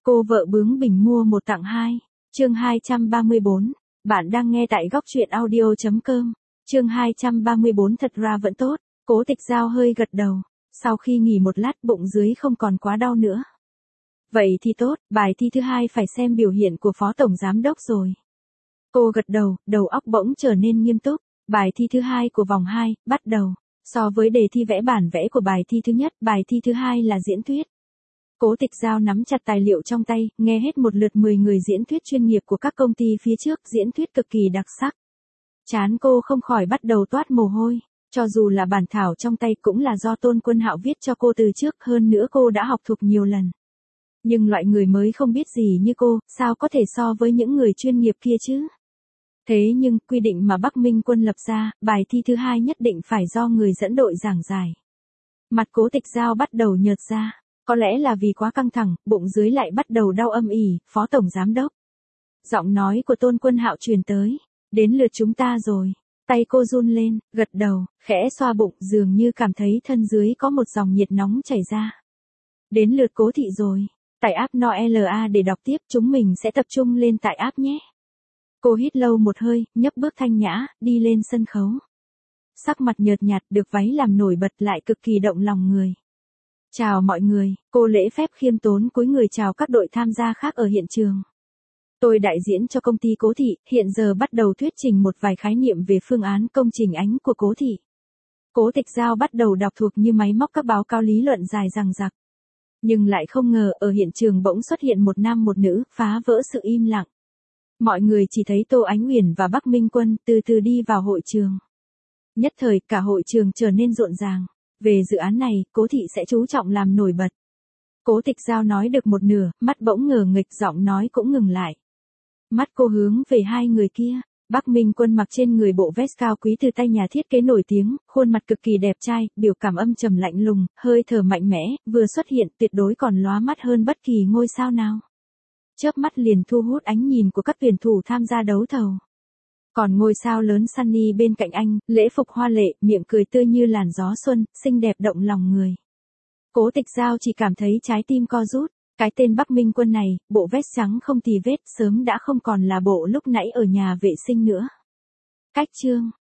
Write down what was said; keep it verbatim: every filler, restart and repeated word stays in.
Cô vợ bướng bỉnh mua một tặng hai. Chương hai trăm ba mươi bốn. Bạn đang nghe tại góc truyện audio chấm com. Chương hai trăm ba mươi bốn thật ra vẫn tốt. Cố Tịch Giao hơi gật đầu. Sau khi nghỉ một lát bụng dưới không còn quá đau nữa. Vậy thì tốt, bài thi thứ hai phải xem biểu hiện của Phó Tổng Giám Đốc rồi. Cô gật đầu, đầu óc bỗng trở nên nghiêm túc. Bài thi thứ hai của vòng hai, bắt đầu. So với đề thi vẽ bản vẽ của bài thi thứ nhất, bài thi thứ hai là diễn thuyết. Cố Tịch Giao nắm chặt tài liệu trong tay, nghe hết một lượt mười người diễn thuyết chuyên nghiệp của các công ty phía trước, diễn thuyết cực kỳ đặc sắc. Trán cô không khỏi bắt đầu toát mồ hôi, cho dù là bản thảo trong tay cũng là do Tôn Quân Hạo viết cho cô từ trước, hơn nữa cô đã học thuộc nhiều lần. Nhưng loại người mới không biết gì như cô, sao có thể so với những người chuyên nghiệp kia chứ? Thế nhưng, quy định mà Bắc Minh Quân lập ra, bài thi thứ hai nhất định phải do người dẫn đội giảng giải. Mặt Cố Tịch Giao bắt đầu nhợt ra. Có lẽ là vì quá căng thẳng, bụng dưới lại bắt đầu đau âm ỉ, Phó Tổng Giám Đốc. Giọng nói của Tôn Quân Hạo truyền tới. Đến lượt chúng ta rồi. Tay cô run lên, gật đầu, khẽ xoa bụng, dường như cảm thấy thân dưới có một dòng nhiệt nóng chảy ra. Đến lượt Cố Thị rồi. Tải app Noela để đọc tiếp, chúng mình sẽ tập trung lên tại app nhé. Cô hít lâu một hơi, nhấc bước thanh nhã, đi lên sân khấu. Sắc mặt nhợt nhạt, được váy làm nổi bật lại cực kỳ động lòng người. Chào mọi người, cô lễ phép khiêm tốn cúi người chào các đội tham gia khác ở hiện trường. Tôi đại diện cho công ty Cố Thị, hiện giờ bắt đầu thuyết trình một vài khái niệm về phương án công trình ánh của Cố Thị. Cố Tịch Giao bắt đầu đọc thuộc như máy móc các báo cáo lý luận dài dằng dặc. Nhưng lại không ngờ ở hiện trường bỗng xuất hiện một nam một nữ, phá vỡ sự im lặng. Mọi người chỉ thấy Tô Ánh Uyển và Bắc Minh Quân từ từ đi vào hội trường. Nhất thời cả hội trường trở nên rộn ràng. Về dự án này, Cố Thị sẽ chú trọng làm nổi bật. Cố Tịch Giao nói được một nửa, mắt bỗng ngờ nghịch, giọng nói cũng ngừng lại. Mắt cô hướng về hai người kia. Bắc Minh Quân mặc trên người bộ vest cao quý từ tay nhà thiết kế nổi tiếng, khuôn mặt cực kỳ đẹp trai, biểu cảm âm trầm lạnh lùng, hơi thở mạnh mẽ, vừa xuất hiện tuyệt đối còn lóa mắt hơn bất kỳ ngôi sao nào. Chớp mắt liền thu hút ánh nhìn của các tuyển thủ tham gia đấu thầu. Còn ngôi sao lớn Sunny bên cạnh anh, lễ phục hoa lệ, miệng cười tươi như làn gió xuân, xinh đẹp động lòng người. Cố Tịch Giao chỉ cảm thấy trái tim co rút, cái tên Bắc Minh Quân này, bộ vest trắng không tì vết, sớm đã không còn là bộ lúc nãy ở nhà vệ sinh nữa. Cách chương